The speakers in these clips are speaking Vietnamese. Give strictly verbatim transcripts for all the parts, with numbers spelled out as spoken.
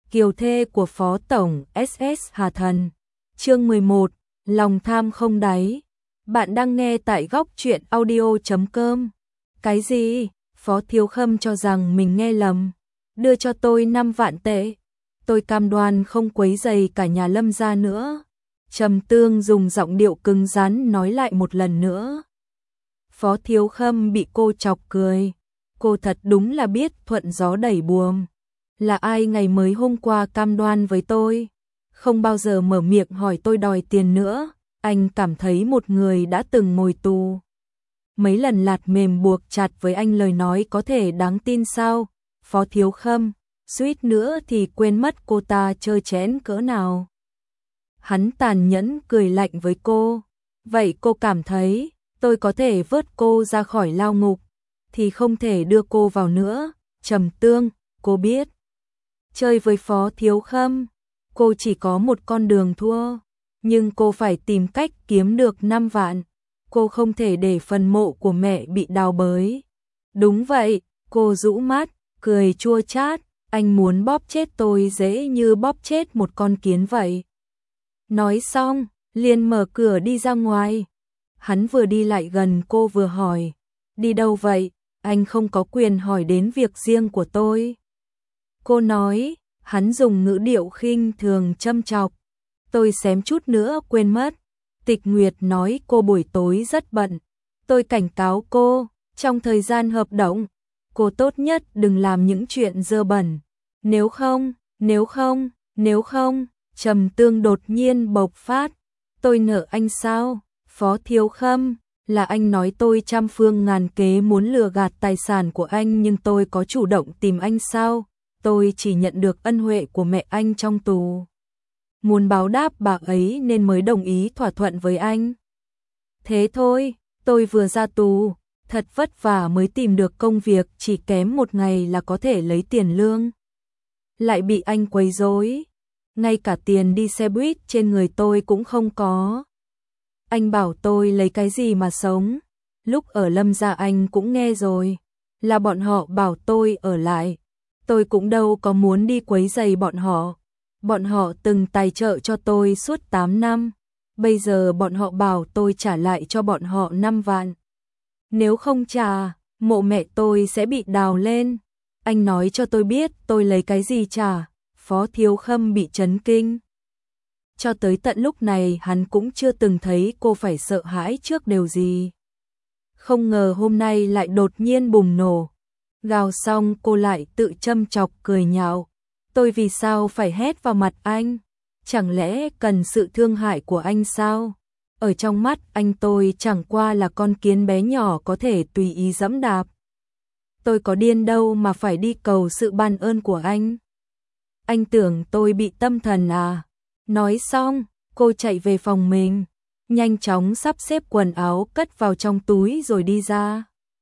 Kiều thê của Phó Tổng ét ét Hà Thần. Chương mười một, lòng tham không đáy. Bạn đang nghe tại góc truyện audio chấm com. Cái gì? Phó Thiếu Khâm cho rằng mình nghe lầm. Đưa cho tôi năm vạn tệ. Tôi cam đoan không quấy rầy cả nhà Lâm gia nữa. Trầm Tương dùng giọng điệu cứng rắn nói lại một lần nữa. Phó Thiếu Khâm bị cô chọc cười. Cô thật đúng là biết thuận gió đẩy buồm. Là ai ngày mới hôm qua cam đoan với tôi, không bao giờ mở miệng hỏi tôi đòi tiền nữa. Anh cảm thấy một người đã từng ngồi tù mấy lần lạt mềm buộc chặt với anh lời nói có thể đáng tin sao? Phó Thiếu Khâm suýt nữa thì quên mất cô ta trơ trẽn cỡ nào. Hắn tàn nhẫn cười lạnh với cô. Vậy cô cảm thấy tôi có thể vớt cô ra khỏi lao ngục, thì không thể đưa cô vào nữa. Trầm Tương, cô biết, chơi với Phó Thiếu Khâm, cô chỉ có một con đường thua, nhưng cô phải tìm cách kiếm được năm vạn. Cô không thể để phần mộ của mẹ bị đào bới. Đúng vậy, cô rũ mắt, cười chua chát, anh muốn bóp chết tôi dễ như bóp chết một con kiến vậy. Nói xong, liền mở cửa đi ra ngoài. Hắn vừa đi lại gần cô vừa hỏi, đi đâu vậy? Anh không có quyền hỏi đến việc riêng của tôi. Cô nói, hắn dùng ngữ điệu khinh thường châm chọc. Tôi xém chút nữa quên mất. Tịch Nguyệt nói cô buổi tối rất bận. Tôi cảnh cáo cô, trong thời gian hợp đồng, cô tốt nhất đừng làm những chuyện dơ bẩn. Nếu không, nếu không, nếu không, Trầm Tương đột nhiên bộc phát. Tôi nợ anh sao? Phó Thiếu Khâm, là anh nói tôi trăm phương ngàn kế muốn lừa gạt tài sản của anh, nhưng tôi có chủ động tìm anh sao? Tôi chỉ nhận được ân huệ của mẹ anh trong tù, muốn báo đáp bà ấy nên mới đồng ý thỏa thuận với anh. Thế thôi, tôi vừa ra tù, thật vất vả mới tìm được công việc, chỉ kém một ngày là có thể lấy tiền lương. Lại bị anh quấy rối, ngay cả tiền đi xe buýt trên người tôi cũng không có. Anh bảo tôi lấy cái gì mà sống? Lúc ở Lâm gia anh cũng nghe rồi, là bọn họ bảo tôi ở lại. Tôi cũng đâu có muốn đi quấy rầy bọn họ. Bọn họ từng tài trợ cho tôi suốt tám năm. Bây giờ bọn họ bảo tôi trả lại cho bọn họ năm vạn. Nếu không trả, mộ mẹ tôi sẽ bị đào lên. Anh nói cho tôi biết tôi lấy cái gì trả? Phó Thiếu Khâm bị chấn kinh. Cho tới tận lúc này hắn cũng chưa từng thấy cô phải sợ hãi trước điều gì. Không ngờ hôm nay lại đột nhiên bùng nổ. Gào xong cô lại tự châm chọc cười nhạo. Tôi vì sao phải hét vào mặt anh? Chẳng lẽ cần sự thương hại của anh sao? Ở trong mắt anh tôi chẳng qua là con kiến bé nhỏ có thể tùy ý dẫm đạp. Tôi có điên đâu mà phải đi cầu sự ban ơn của anh. Anh tưởng tôi bị tâm thần à? Nói xong, cô chạy về phòng mình, nhanh chóng sắp xếp quần áo cất vào trong túi rồi đi ra.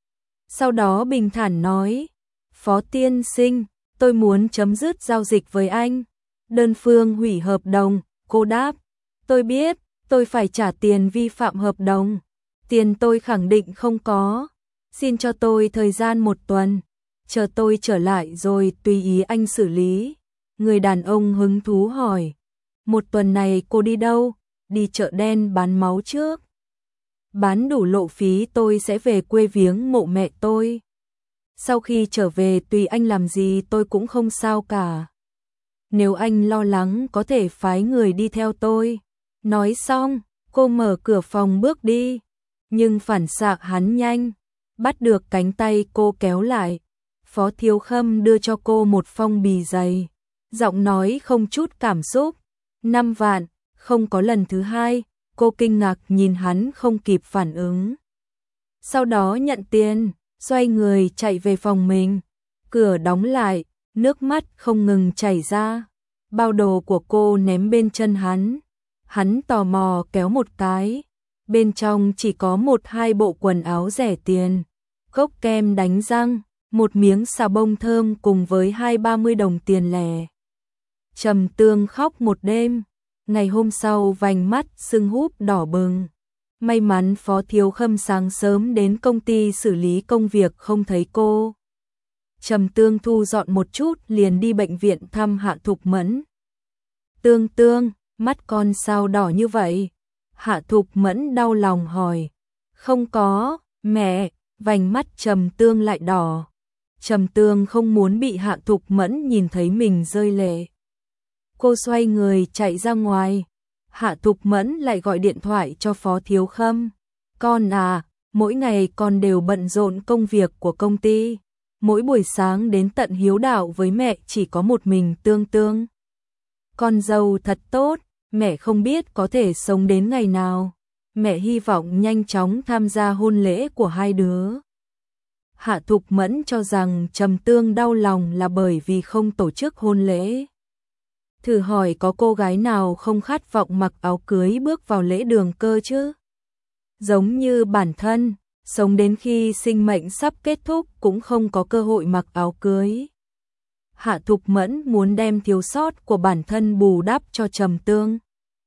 Sau đó bình thản nói, Phó tiên sinh, tôi muốn chấm dứt giao dịch với anh. Đơn phương hủy hợp đồng. Cô đáp, tôi biết, tôi phải trả tiền vi phạm hợp đồng. Tiền tôi khẳng định không có. Xin cho tôi thời gian một tuần, chờ tôi trở lại rồi tùy ý anh xử lý. Người đàn ông hứng thú hỏi, một tuần này cô đi đâu? Đi chợ đen bán máu trước. Bán đủ lộ phí tôi sẽ về quê viếng mộ mẹ tôi. Sau khi trở về tùy anh làm gì tôi cũng không sao cả. Nếu anh lo lắng có thể phái người đi theo tôi. Nói xong, cô mở cửa phòng bước đi. Nhưng phản xạ hắn nhanh, bắt được cánh tay cô kéo lại. Phó Thiếu Khâm đưa cho cô một phong bì dày, giọng nói không chút cảm xúc. Năm vạn, không có lần thứ hai. Cô kinh ngạc nhìn hắn không kịp phản ứng. Sau đó nhận tiền, xoay người chạy về phòng mình. Cửa đóng lại, nước mắt không ngừng chảy ra. Bao đồ của cô ném bên chân hắn. Hắn tò mò kéo một cái. Bên trong chỉ có một hai bộ quần áo rẻ tiền, cốc kem đánh răng, một miếng xà bông thơm cùng với hai ba mươi đồng tiền lẻ. Trầm Tương khóc một đêm. Ngày hôm sau vành mắt sưng húp đỏ bừng. May mắn Phó Thiếu Khâm sáng sớm đến công ty xử lý công việc không thấy cô. Trầm Tương thu dọn một chút liền đi bệnh viện thăm Hạ Thục Mẫn. Tương Tương, mắt con sao đỏ như vậy? Hạ Thục Mẫn đau lòng hỏi. Không có, mẹ, vành mắt Trầm Tương lại đỏ. Trầm Tương không muốn bị Hạ Thục Mẫn nhìn thấy mình rơi lệ. Cô xoay người chạy ra ngoài. Hạ Thục Mẫn lại gọi điện thoại cho Phó Thiếu Khâm. Con à, mỗi ngày con đều bận rộn công việc của công ty. Mỗi buổi sáng đến tận hiếu đạo với mẹ chỉ có một mình Tương Tương. Con dâu thật tốt, mẹ không biết có thể sống đến ngày nào. Mẹ hy vọng nhanh chóng tham gia hôn lễ của hai đứa. Hạ Thục Mẫn cho rằng Trầm Tương đau lòng là bởi vì không tổ chức hôn lễ. Thử hỏi có cô gái nào không khát vọng mặc áo cưới bước vào lễ đường cơ chứ? Giống như bản thân, sống đến khi sinh mệnh sắp kết thúc cũng không có cơ hội mặc áo cưới. Hạ Thục Mẫn muốn đem thiếu sót của bản thân bù đắp cho Trầm Tương.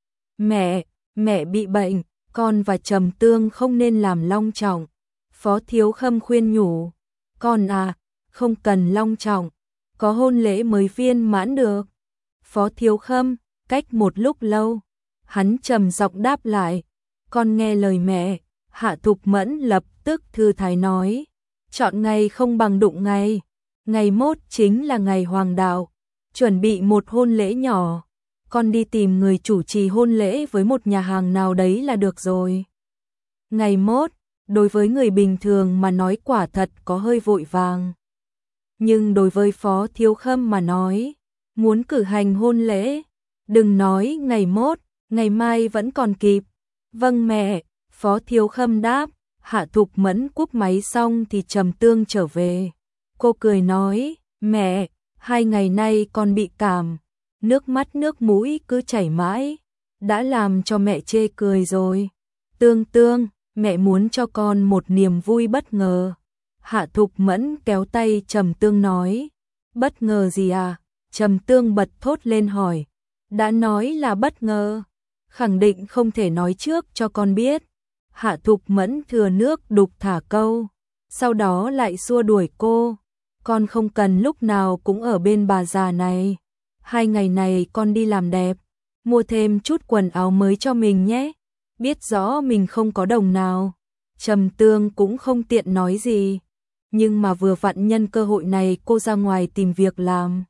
Mẹ, mẹ bị bệnh, con và Trầm Tương không nên làm long trọng. Phó Thiếu Khâm khuyên nhủ. Con à, không cần long trọng, có hôn lễ mới viên mãn được. Phó Thiếu Khâm, cách một lúc lâu, hắn trầm giọng đáp lại. Con nghe lời mẹ. Hạ Thục Mẫn lập tức thư thái nói. Chọn ngày không bằng đụng ngày. Ngày mốt chính là ngày hoàng đạo. Chuẩn bị một hôn lễ nhỏ. Con đi tìm người chủ trì hôn lễ với một nhà hàng nào đấy là được rồi. Ngày mốt, đối với người bình thường mà nói quả thật có hơi vội vàng. Nhưng đối với Phó Thiếu Khâm mà nói, muốn cử hành hôn lễ, đừng nói ngày mốt, ngày mai vẫn còn kịp. Vâng mẹ, Phó Thiếu Khâm đáp. Hạ Thục Mẫn cúp máy xong thì Trầm Tương trở về. Cô cười nói, mẹ, hai ngày nay con bị cảm, nước mắt nước mũi cứ chảy mãi, đã làm cho mẹ chê cười rồi. Tương Tương, mẹ muốn cho con một niềm vui bất ngờ. Hạ Thục Mẫn kéo tay Trầm Tương nói, bất ngờ gì à? Trầm Tương bật thốt lên hỏi, đã nói là bất ngờ, khẳng định không thể nói trước cho con biết. Hạ Thục Mẫn thừa nước đục thả câu, sau đó lại xua đuổi cô. Con không cần lúc nào cũng ở bên bà già này. Hai ngày này con đi làm đẹp, mua thêm chút quần áo mới cho mình nhé. Biết rõ mình không có đồng nào. Trầm Tương cũng không tiện nói gì. Nhưng mà vừa vặn nhân cơ hội này cô ra ngoài tìm việc làm.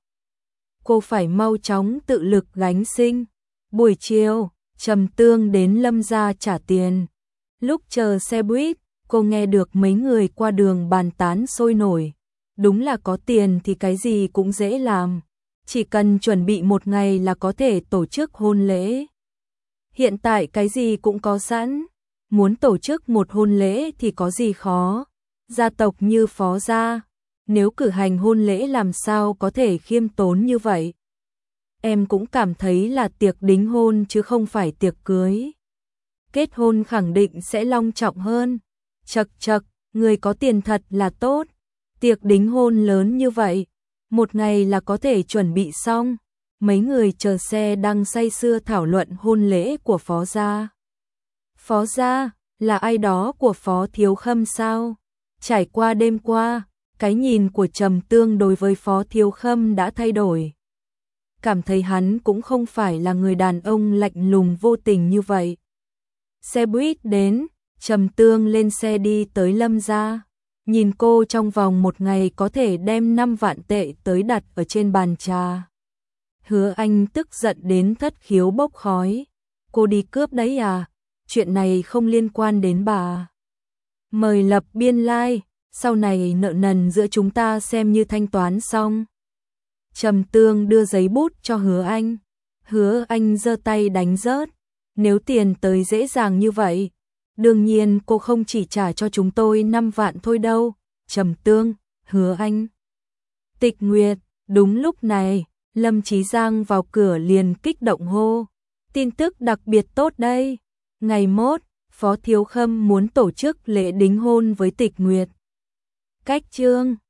Cô phải mau chóng tự lực gánh sinh. Buổi chiều, Trầm Tương đến Lâm gia trả tiền. Lúc chờ xe buýt, cô nghe được mấy người qua đường bàn tán sôi nổi. Đúng là có tiền thì cái gì cũng dễ làm. Chỉ cần chuẩn bị một ngày là có thể tổ chức hôn lễ. Hiện tại cái gì cũng có sẵn. Muốn tổ chức một hôn lễ thì có gì khó. Gia tộc như Phó gia, nếu cử hành hôn lễ làm sao có thể khiêm tốn như vậy. Em cũng cảm thấy là tiệc đính hôn chứ không phải tiệc cưới. Kết hôn khẳng định sẽ long trọng hơn. Chật chật, người có tiền thật là tốt. Tiệc đính hôn lớn như vậy, một ngày là có thể chuẩn bị xong. Mấy người chờ xe đang say sưa thảo luận hôn lễ của Phó gia. Phó gia, là ai đó của Phó Thiếu Khâm sao? Trải qua đêm qua, cái nhìn của Trầm Tương đối với Phó Thiếu Khâm đã thay đổi. Cảm thấy hắn cũng không phải là người đàn ông lạnh lùng vô tình như vậy. Xe buýt đến, Trầm Tương lên xe đi tới Lâm gia. Nhìn cô trong vòng một ngày có thể đem năm vạn tệ tới đặt ở trên bàn trà. Hứa Anh tức giận đến thất khiếu bốc khói. Cô đi cướp đấy à? Chuyện này không liên quan đến bà. Mời lập biên lai, like, sau này nợ nần giữa chúng ta xem như thanh toán xong. Trầm Tương đưa giấy bút cho Hứa Anh. Hứa Anh giơ tay đánh rớt. Nếu tiền tới dễ dàng như vậy, đương nhiên cô không chỉ trả cho chúng tôi năm vạn thôi đâu. Trầm Tương, Hứa Anh. Tịch Nguyệt, đúng lúc này, Lâm Chí Giang vào cửa liền kích động hô. Tin tức đặc biệt tốt đây. Ngày mốt, Phó Thiếu Khâm muốn tổ chức lễ đính hôn với Tịch Nguyệt. Cách chương